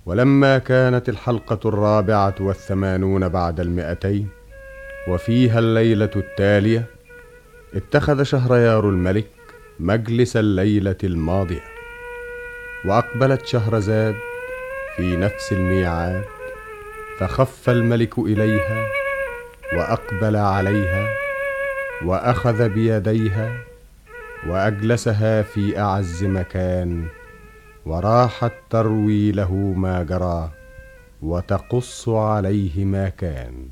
ولما كانت الحلقة 84 بعد 200 وفيها الليلة التالية، اتخذ شهريار الملك مجلس الليلة الماضية، وأقبلت شهرزاد في نفس الميعاد، فخف الملك إليها وأقبل عليها وأخذ بيديها وأجلسها في أعز مكان، وراحت تروي له ما جرى وتقص عليه ما كان.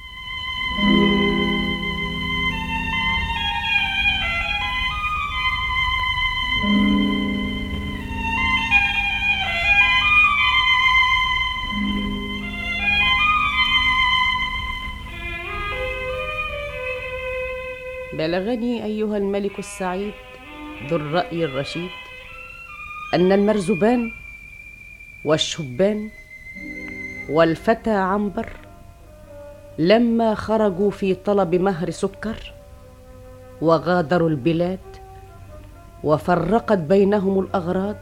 بلغني أيها الملك السعيد ذو الرأي الرشيد أن المرزبان والشبان والفتى عنبر لما خرجوا في طلب مهر سكر وغادروا البلاد وفرقت بينهم الأغراض،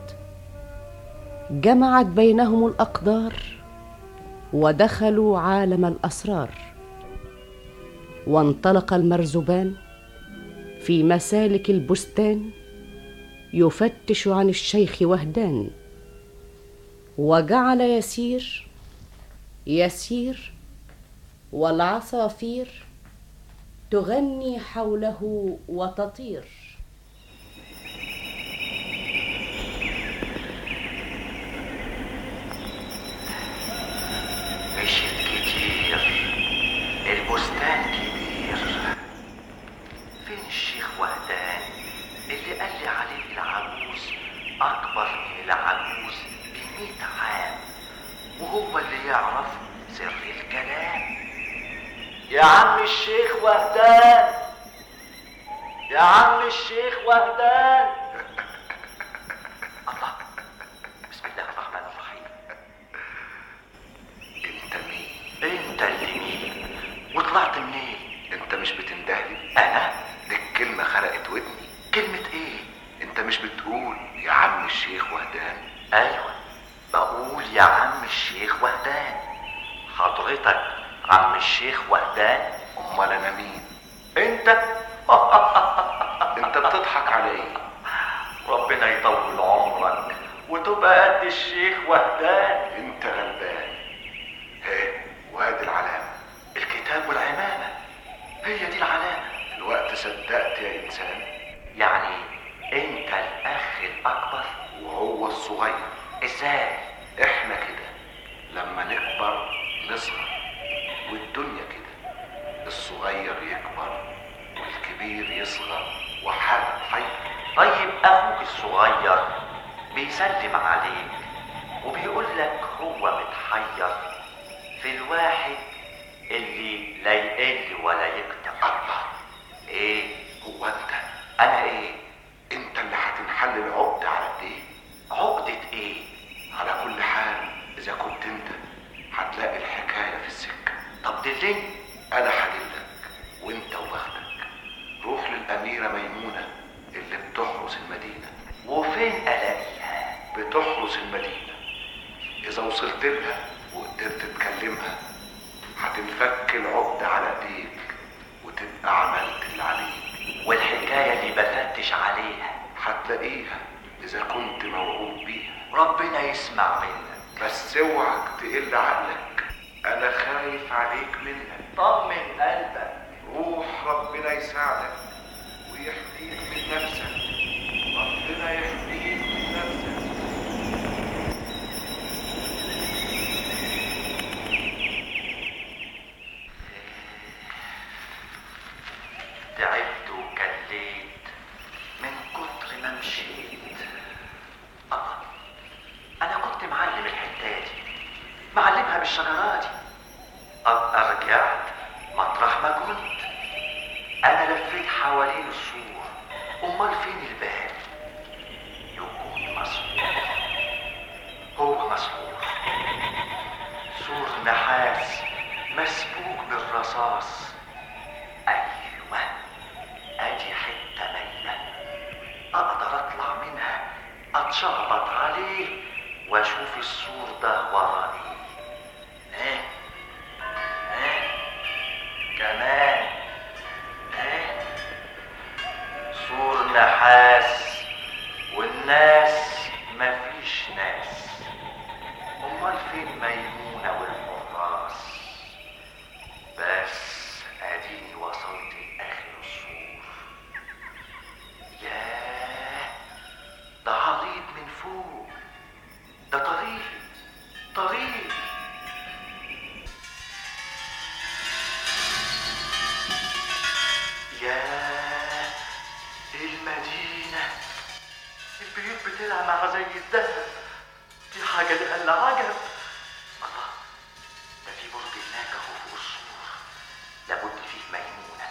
جمعت بينهم الأقدار ودخلوا عالم الأسرار. وانطلق المرزبان في مسالك البستان يفتش عن الشيخ وهدان، وجعل يسير والعصافير تغني حوله وتطير. مشيت كتير، البستان كبير، فين الشيخ وهدان اللي قال لي عليه العجوز أكبر من العجوز ب100 عام، وهو اللي يعرف سر الكلام؟ يا عم الشيخ وهدان، يا عم الشيخ وهدان. الله، بسم الله الرحمن الرحيم. انت مين؟ انت اللي مين؟ وطلعت منين؟ انت مش بتندهلي؟ انا؟ دي الكلمة خرقت ودني. كلمة ايه؟ انت مش بتقول يا عم الشيخ وهدان؟ ايوه بقول يا عم الشيخ وهدان. حضرتك عم الشيخ وهدان؟ امال انا مين؟ انت. انت بتضحك على ايه؟ ربنا يطول عمرك وتبقى قد الشيخ وهدان. انت غلبان. هيه، وادي العلامة، الكتاب والعمامة، هي دي العلامة. الوقت صدقت يا انسان. يعني انت الاخ الاكبر وهو الصغير. ازاي؟ احنا كده لما نكبر نصغر، والدنيا كده الصغير يكبر والكبير يصغر وحاجة تحير. طيب اخوك الصغير بيسلم عليك وبيقول لك هو متحير في الواحد اللي لا يقل ولا يكتر. الله، ايه هو انت؟ انا ايه؟ انت اللي هتنحل العقدة على ايه؟ عقدة ايه؟ على كل حال اذا كنت انت هتلاقي الحكاية في السكة. طب دلني. انا هدلك وانت وبختك. روح للاميرة ميمونة اللي بتحرس المدينة. وفين الاقيها؟ بتحرس المدينة. اذا وصلت لها وقدرت تكلمها هتنفك العقدة على ايديك وتبقى عملت اللي عليك. والحكاية اللي بفتش عليها هتلاقيها اذا كنت موعود بيها. ربنا يسمع منك. بس اوعك تقل عقلك، انا خايف عليك منك. طمن قلبك. روح، ربنا يساعدك ويحميك من نفسك. ربنا يحميك من نفسك. تعبت وكليت من كتر ما مشيت. انا كنت معلم الحتة دي، معلمها بالشجرات دي. ابقى رجعت مطرح ما كنت. انا لفيت حوالين السور، امال فين الباب؟ يكون مسحور. هو مسحور، سور نحاس مسبوك بالرصاص. ايوه، ادي حته ميله اقدر اطلع منها اتشخبط عليه واشوف السور ده ورا ايه. كمان سور نحاس والناس مفيش ناس. امال فين ميمونة والحراس؟ بس اديني وصلت لاخر السور. ياه، ده عريض من فوق، ده طريق. ياه، المدينة، البيوت بتلمع زي الذهب. دي حاجة لها عجب. الله، ده في برج هناك اهو فوق السور، لابد فيه ميمونة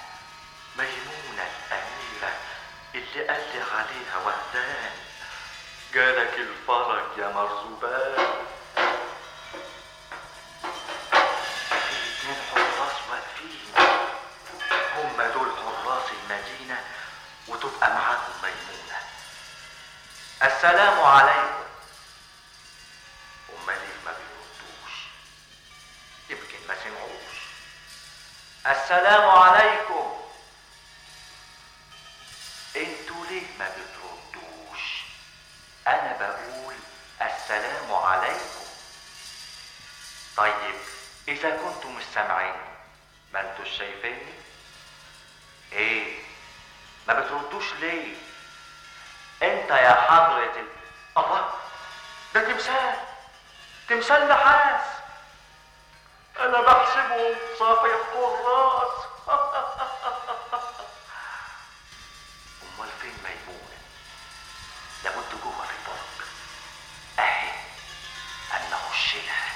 الأميرة اللي قال لي عليها وهدان. جالك الفرج يا مرزبان. في 2 حراس واقفين، هم دول حراس المدينة، وتبقى معاهم ميمونة. السلام عليكم. هم ليه ما بيردوش؟ يمكن ما سمعوش. السلام عليكم. انتوا ليه ما بتردوش؟ انا بقول السلام عليكم. طيب اذا كنتم مش سامعين، ما انتوش شايفيني؟ ايه ما بتردوش ليه؟ انت يا حضرة الله، ده تمثال نحاس. انا بحسبهم صافي حراس. امال فين ميمونة؟ لابد جوه في البرج اهي، انا اخش لها.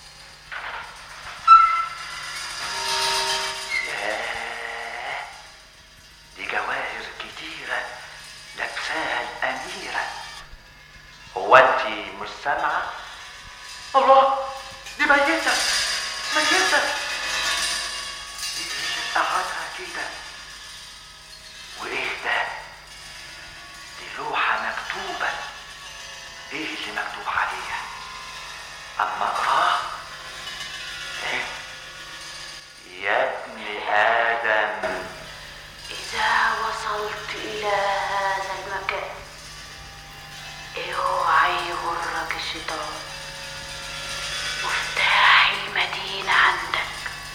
ياه، دي جواهر كتيرة لابساها الأميرة. هو انتي مش سامعة؟ الله، دي ميتة. دي مش قعدها كده. وايه ده؟ دي لوحة مكتوبة. ايه اللي مكتوب عليها؟ اما اقراها. ايه؟ يا ابن آدم، إذا وصلت إلى هذا المكان اوعى يغرك الشيطان. مفتاح المدينة عندك،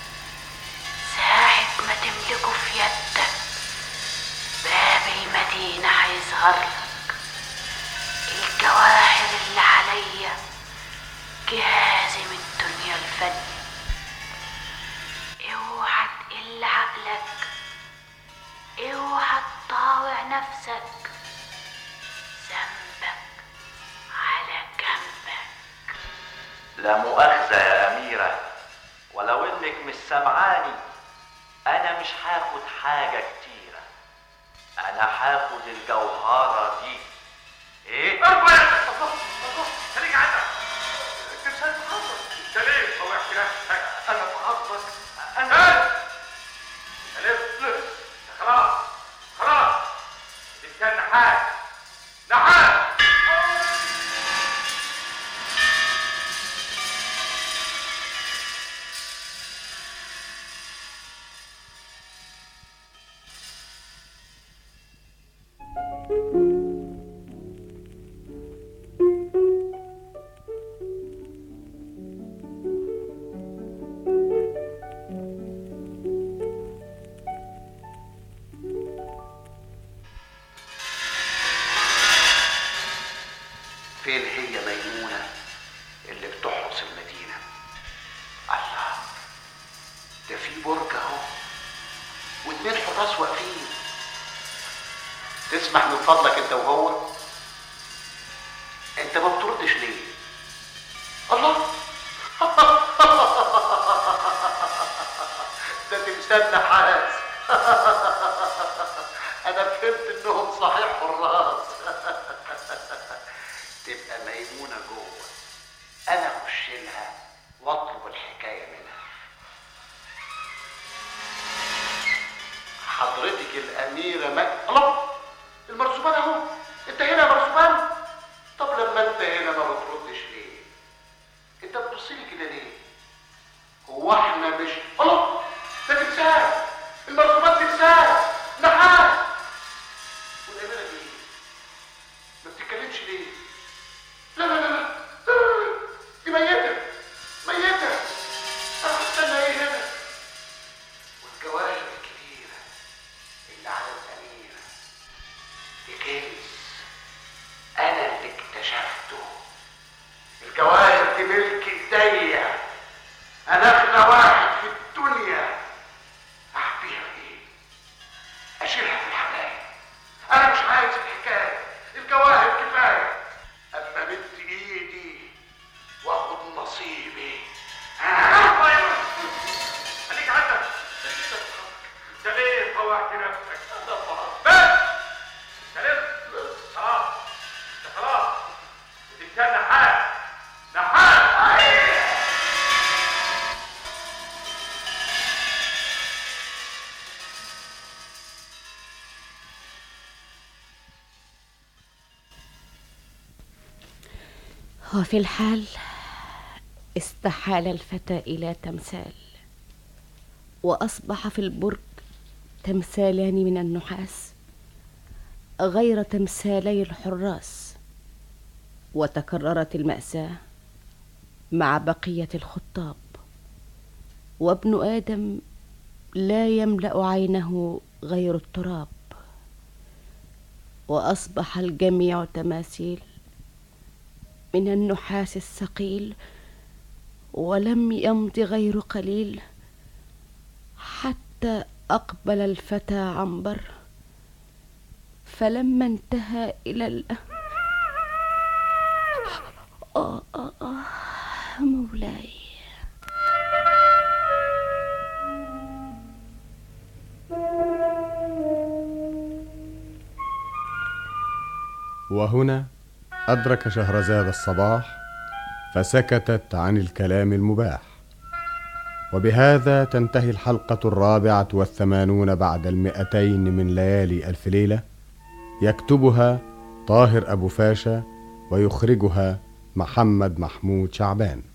ساعة ما تملكه في يدك باب المدينة هيظهر لك. الجواهر اللي عليا جهازي من الدنيا الفانية. اوعى تقل عقلك، اوعى تطاوع نفسك، ذنبك على جنبك. لا مؤاخذة يا أميرة، ولو إنك مش سامعاني، أنا مش هاخد حاجة كتيرة. أنا هاخد الجوهرة دي. إيه؟ الله، خليك عندك. التمثال اتحضر. أنت ليه طوعت نفسك؟ أنا اتحضر. أنا لف. خلاص. التمثال نحاس. فين هي ميمونة اللي بتحرس المدينة؟ الله، ده في برج اهو و2 حراس واقفين. تسمح من فضلك انت وهو؟ انت ما بتردش ليه؟ الله. ده تمثال نحاس. انا فهمت انهم صحيح حراس. تبقى ميمونة جوه، انا اخش لها واطلب الحكاية منها. حضرتك الأميرة الله، المرزبان اهو. انت هنا يا مرزبان؟ طب لما انت هنا ما بتردش ليه؟ هو احنا مش الله؟ ده تمثال، المرسومات تمثال نحاس. والامانه دي ما بتتكلمش ليه؟ لا لا لا لا، دي ميته ميته. انا هستنى ايه هنا؟ والجواهر الكبيره اللي على الاميره دي كنز انا اللي اكتشفته. الجواهر دي ملك ايديا، انا اغنى واحد في الدنيا. احبيها بايه؟ اشيلها في الحمام؟ انا مش عايز الحكايه، الجواهر كفايه. اما مد ايدي واخد نصيبي. خليك عندك. انت ليه طوعت نفسك؟ بس سلمت خلاص. انت خلاص بتتكلم نحاس نحاس. وفي الحال استحال الفتى إلى تمثال، وأصبح في البرج تمثالان من النحاس غير تمثالي الحراس. وتكررت المأساة مع بقية الخطاب، وابن آدم لا يملأ عينه غير التراب. وأصبح الجميع تماثيل من النحاس الثقيل، ولم يمض غير قليل حتى أقبل الفتى عنبر. فلما انتهى إلى مولاي. وهنا أدرك شهرزاد الصباح، فسكتت عن الكلام المباح. وبهذا تنتهي الحلقة 84 بعد 200 من ليالي ألف ليلة. يكتبها طاهر أبو فاشا، ويخرجها محمد محمود شعبان.